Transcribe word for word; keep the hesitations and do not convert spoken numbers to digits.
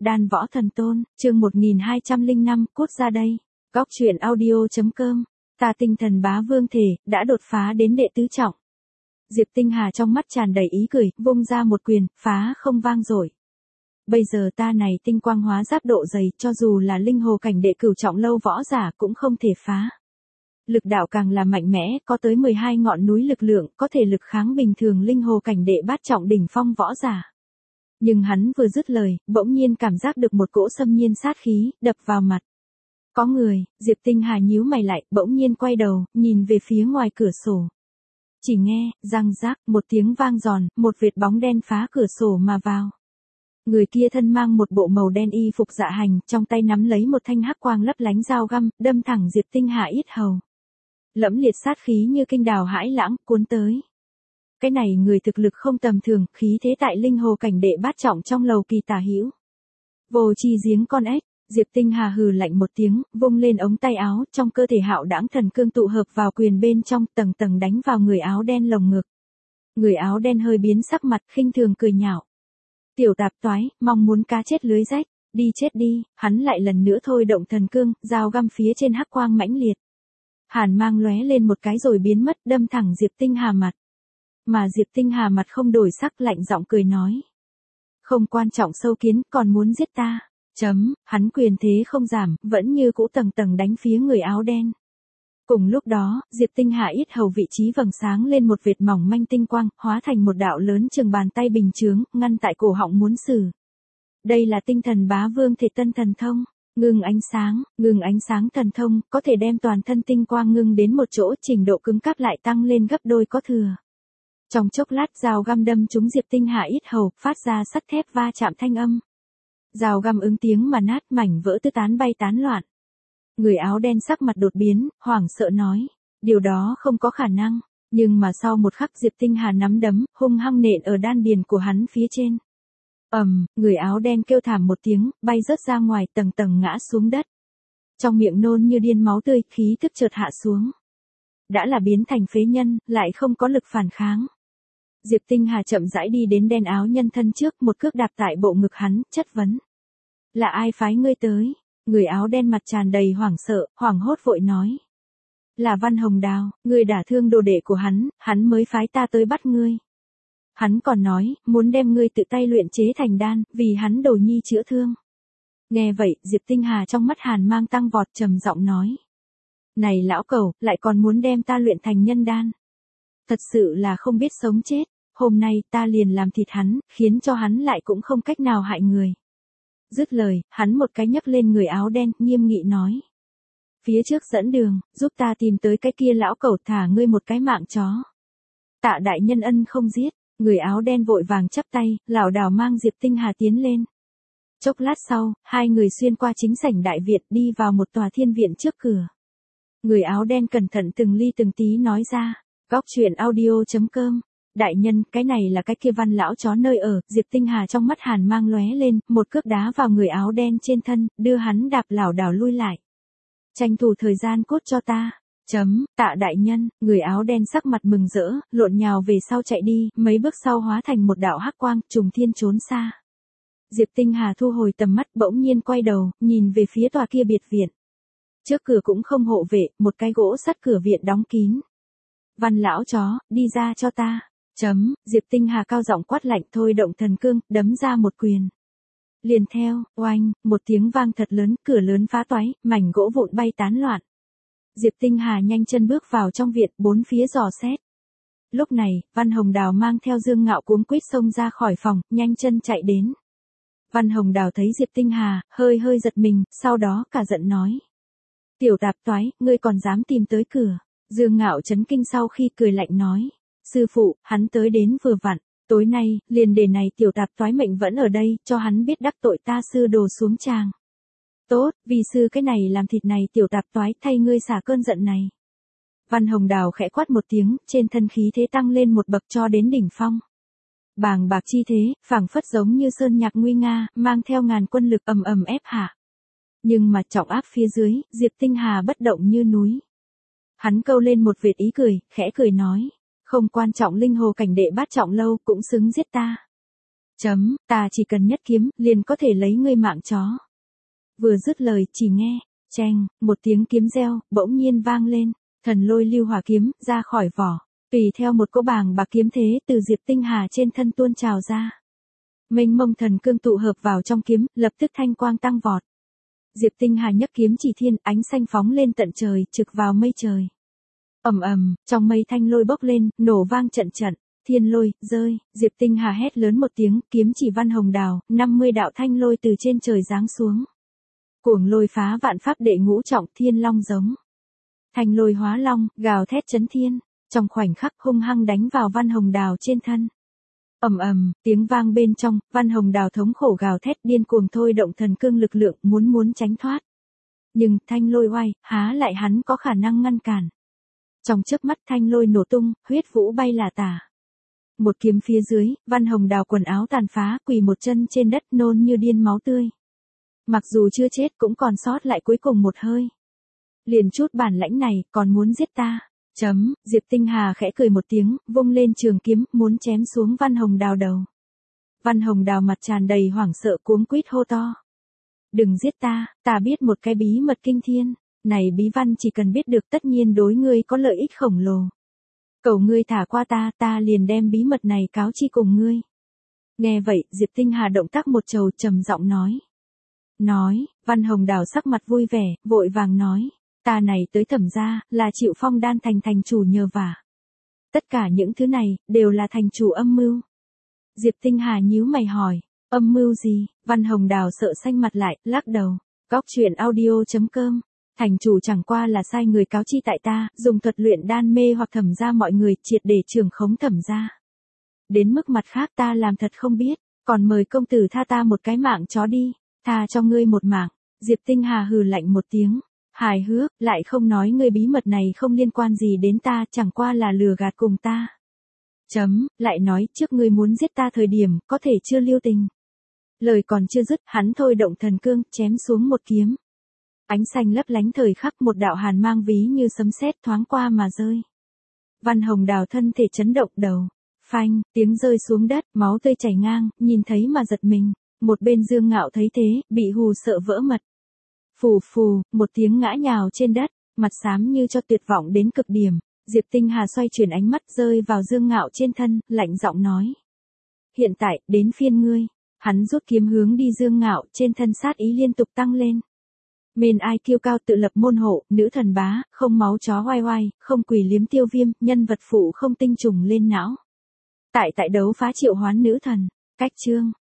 Đan Võ Thần Tôn, chương một nghìn hai trăm lẻ năm, cút ra đây. Góc truyện audio.com. Ta tinh thần bá vương thể, đã đột phá đến đệ tứ trọng. Diệp Tinh Hà trong mắt tràn đầy ý cười, vung ra một quyền, phá không vang dội. Bây giờ ta này tinh quang hóa giáp độ dày, cho dù là linh hồ cảnh đệ cửu trọng lâu võ giả cũng không thể phá. Lực đạo càng là mạnh mẽ, có tới mười hai ngọn núi lực lượng, có thể lực kháng bình thường linh hồ cảnh đệ bát trọng đỉnh phong võ giả. Nhưng hắn vừa dứt lời, bỗng nhiên cảm giác được một cỗ xâm nhiên sát khí, đập vào mặt. Có người, Diệp Tinh Hà nhíu mày lại, bỗng nhiên quay đầu, nhìn về phía ngoài cửa sổ. Chỉ nghe, răng rác, một tiếng vang giòn, một vệt bóng đen phá cửa sổ mà vào. Người kia thân mang một bộ màu đen y phục dạ hành, trong tay nắm lấy một thanh hắc quang lấp lánh dao găm, đâm thẳng Diệp Tinh Hà yết hầu. Lẫm liệt sát khí như kinh đào hãi lãng, cuốn tới. Cái này người thực lực không tầm thường, khí thế tại linh hồ cảnh đệ bát trọng trong lầu kỳ tả hữu. Vô chi giếng con ếch, Diệp Tinh Hà hừ lạnh một tiếng, vung lên ống tay áo, trong cơ thể hạo đãng thần cương tụ hợp vào quyền bên trong, tầng tầng đánh vào người áo đen lồng ngực. Người áo đen hơi biến sắc mặt, khinh thường cười nhạo. Tiểu tạp toái, mong muốn cá chết lưới rách, đi chết đi, hắn lại lần nữa thôi động thần cương, dao găm phía trên hắc quang mãnh liệt. Hàn mang lóe lên một cái rồi biến mất, đâm thẳng Diệp Tinh Hà mặt. Mà Diệp Tinh Hà mặt không đổi sắc, lạnh giọng cười nói. Không quan trọng sâu kiến, còn muốn giết ta. Chấm, hắn quyền thế không giảm, vẫn như cũ tầng tầng đánh phía người áo đen. Cùng lúc đó, Diệp Tinh Hà yết hầu vị trí vầng sáng lên một vệt mỏng manh tinh quang, hóa thành một đạo lớn chừng bàn tay bình chướng, ngăn tại cổ họng muốn xử. Đây là tinh thần bá vương thể tân thần thông. Ngưng ánh sáng, ngưng ánh sáng thần thông, có thể đem toàn thân tinh quang ngưng đến một chỗ, trình độ cứng cáp lại tăng lên gấp đôi có thừa. Trong chốc lát dao găm đâm trúng Diệp Tinh Hà yết hầu, phát ra sắt thép va chạm thanh âm. Dao găm ứng tiếng mà nát, mảnh vỡ tứ tán bay tán loạn. Người áo đen sắc mặt đột biến, hoảng sợ nói, điều đó không có khả năng, nhưng mà sau một khắc Diệp Tinh Hà nắm đấm, hung hăng nện ở đan điền của hắn phía trên. Ầm, um, người áo đen kêu thảm một tiếng, bay rớt ra ngoài, tầng tầng ngã xuống đất. Trong miệng nôn như điên máu tươi, khí tức chợt hạ xuống. Đã là biến thành phế nhân, lại không có lực phản kháng. Diệp Tinh Hà chậm rãi đi đến đen áo nhân thân trước, một cước đạp tại bộ ngực hắn, chất vấn. Là ai phái ngươi tới? Người áo đen mặt tràn đầy hoảng sợ, hoảng hốt vội nói. Là Văn Hồng Đào, ngươi đả thương đồ đệ của hắn, hắn mới phái ta tới bắt ngươi. Hắn còn nói, muốn đem ngươi tự tay luyện chế thành đan, vì hắn đồ nhi chữa thương. Nghe vậy, Diệp Tinh Hà trong mắt hàn mang tăng vọt, trầm giọng nói. Này lão cẩu, lại còn muốn đem ta luyện thành nhân đan. Thật sự là không biết sống chết, hôm nay ta liền làm thịt hắn, khiến cho hắn lại cũng không cách nào hại người. Dứt lời, hắn một cái nhấc lên người áo đen, nghiêm nghị nói. Phía trước dẫn đường, giúp ta tìm tới cái kia lão cẩu, thả ngươi một cái mạng chó. Tạ đại nhân ân không giết. Người áo đen vội vàng chắp tay, lảo đảo mang Diệp Tinh Hà tiến lên. Chốc lát sau, hai người xuyên qua chính sảnh đại viện, đi vào một tòa thiên viện trước cửa. Người áo đen cẩn thận từng ly từng tí nói ra, góc truyện audio.com. Đại nhân, cái này là cái kia Văn lão chó nơi ở. Diệp Tinh Hà trong mắt hàn mang lóe lên, một cước đá vào người áo đen trên thân, đưa hắn đạp lảo đảo lui lại. Tranh thủ thời gian cốt cho ta. Chấm, tạ đại nhân, người áo đen sắc mặt mừng rỡ, lộn nhào về sau chạy đi, mấy bước sau hóa thành một đạo hắc quang, trùng thiên trốn xa. Diệp Tinh Hà thu hồi tầm mắt, bỗng nhiên quay đầu, nhìn về phía tòa kia biệt viện. Trước cửa cũng không hộ vệ, một cái gỗ sắt cửa viện đóng kín. Văn lão chó, đi ra cho ta. Chấm, Diệp Tinh Hà cao giọng quát lạnh, thôi động thần cương, đấm ra một quyền. Liền theo, oanh, một tiếng vang thật lớn, cửa lớn phá toái, mảnh gỗ vụn bay tán loạn. Diệp Tinh Hà nhanh chân bước vào trong viện, bốn phía dò xét. Lúc này, Văn Hồng Đào mang theo Dương Ngạo cuống quýt xông ra khỏi phòng, nhanh chân chạy đến. Văn Hồng Đào thấy Diệp Tinh Hà, hơi hơi giật mình, sau đó cả giận nói. Tiểu tạp toái, ngươi còn dám tìm tới cửa. Dương Ngạo chấn kinh sau khi cười lạnh nói. Sư phụ, hắn tới đến vừa vặn, tối nay, liền để này tiểu tạp toái mệnh vẫn ở đây, cho hắn biết đắc tội ta sư đồ xuống tràng. Tốt, vì sư cái này làm thịt này tiểu tạp toái, thay ngươi xả cơn giận này. Văn Hồng Đào khẽ quát một tiếng, trên thân khí thế tăng lên một bậc cho đến đỉnh phong. Bàng bạc chi thế, phảng phất giống như sơn nhạc nguy nga, mang theo ngàn quân lực ầm ầm ép hạ. Nhưng mà trọng áp phía dưới, Diệp Tinh Hà bất động như núi. Hắn câu lên một vệt ý cười, khẽ cười nói, không quan trọng linh hồ cảnh đệ bát trọng lâu, cũng xứng giết ta. Chấm, ta chỉ cần nhất kiếm, liền có thể lấy ngươi mạng chó. Vừa dứt lời, chỉ nghe, cheng, một tiếng kiếm reo, bỗng nhiên vang lên, thần lôi lưu hỏa kiếm, ra khỏi vỏ, tùy theo một cỗ bàng bạc kiếm thế từ Diệp Tinh Hà trên thân tuôn trào ra. Mênh mông thần cương tụ hợp vào trong kiếm, lập tức thanh quang tăng vọt. Diệp Tinh Hà nhấc kiếm chỉ thiên, ánh xanh phóng lên tận trời, trực vào mây trời. Ầm ầm, trong mây thanh lôi bốc lên, nổ vang trận trận, thiên lôi, rơi, Diệp Tinh Hà hét lớn một tiếng, kiếm chỉ văn hồng đào, năm mươi đạo thanh lôi từ trên trời giáng xuống. Cuồng lôi phá vạn pháp đệ ngũ trọng thiên long giống. Thanh lôi hóa long, gào thét chấn thiên, trong khoảnh khắc hung hăng đánh vào văn hồng đào trên thân. Ầm ầm, tiếng vang bên trong, văn hồng đào thống khổ gào thét điên cuồng thôi động thần cương lực lượng muốn muốn tránh thoát. Nhưng thanh lôi oai, há lại hắn có khả năng ngăn cản. Trong chớp mắt thanh lôi nổ tung, huyết vũ bay là tả. Một kiếm phía dưới, văn hồng đào quần áo tàn phá, quỳ một chân trên đất nôn như điên máu tươi. Mặc dù chưa chết cũng còn sót lại cuối cùng một hơi. Liền chút bản lãnh này, còn muốn giết ta. Chấm, Diệp Tinh Hà khẽ cười một tiếng, vung lên trường kiếm, muốn chém xuống văn hồng đào đầu. Văn hồng đào mặt tràn đầy hoảng sợ cuống quýt hô to. Đừng giết ta, ta biết một cái bí mật kinh thiên. Này bí văn chỉ cần biết được tất nhiên đối ngươi có lợi ích khổng lồ. Cầu ngươi thả qua ta, ta liền đem bí mật này cáo chi cùng ngươi. Nghe vậy, Diệp Tinh Hà động tác một trầu trầm giọng nói. Nói, văn hồng đào sắc mặt vui vẻ, vội vàng nói. Ta này tới thẩm gia, là chịu phong đan thành thành chủ nhờ vả. Tất cả những thứ này, đều là thành chủ âm mưu. Diệp Tinh Hà nhíu mày hỏi, âm mưu gì? Văn hồng đào sợ xanh mặt lại, lắc đầu. Góc truyện audio chấm com. Thành chủ chẳng qua là sai người cáo chi tại ta, dùng thuật luyện đan mê hoặc thẩm gia mọi người, triệt để trưởng khống thẩm gia. Đến mức mặt khác ta làm thật không biết, còn mời công tử tha ta một cái mạng chó đi, tha cho ngươi một mạng. Diệp Tinh Hà hừ lạnh một tiếng, hài hước, lại không nói ngươi bí mật này không liên quan gì đến ta, chẳng qua là lừa gạt cùng ta. Chấm, lại nói trước ngươi muốn giết ta thời điểm, có thể chưa lưu tình. Lời còn chưa dứt, hắn thôi động thần cương, chém xuống một kiếm. Ánh xanh lấp lánh thời khắc, một đạo hàn mang ví như sấm sét thoáng qua mà rơi. Văn hồng đào thân thể chấn động đầu, phanh, tiếng rơi xuống đất, máu tươi chảy ngang, nhìn thấy mà giật mình. Một bên Dương Ngạo thấy thế, bị hù sợ vỡ mật. Phù phù, một tiếng ngã nhào trên đất, mặt xám như cho tuyệt vọng đến cực điểm. Diệp Tinh Hà xoay chuyển ánh mắt rơi vào Dương Ngạo trên thân, lạnh giọng nói. Hiện tại, đến phiên ngươi. Hắn rút kiếm hướng đi Dương Ngạo, trên thân sát ý liên tục tăng lên. Mền ai kiêu cao tự lập môn hộ, nữ thần bá, không máu chó oai oai, không quỷ liếm tiêu viêm, nhân vật phụ không tinh trùng lên não. Tại tại đấu phá triệu hoán nữ thần, cách chương.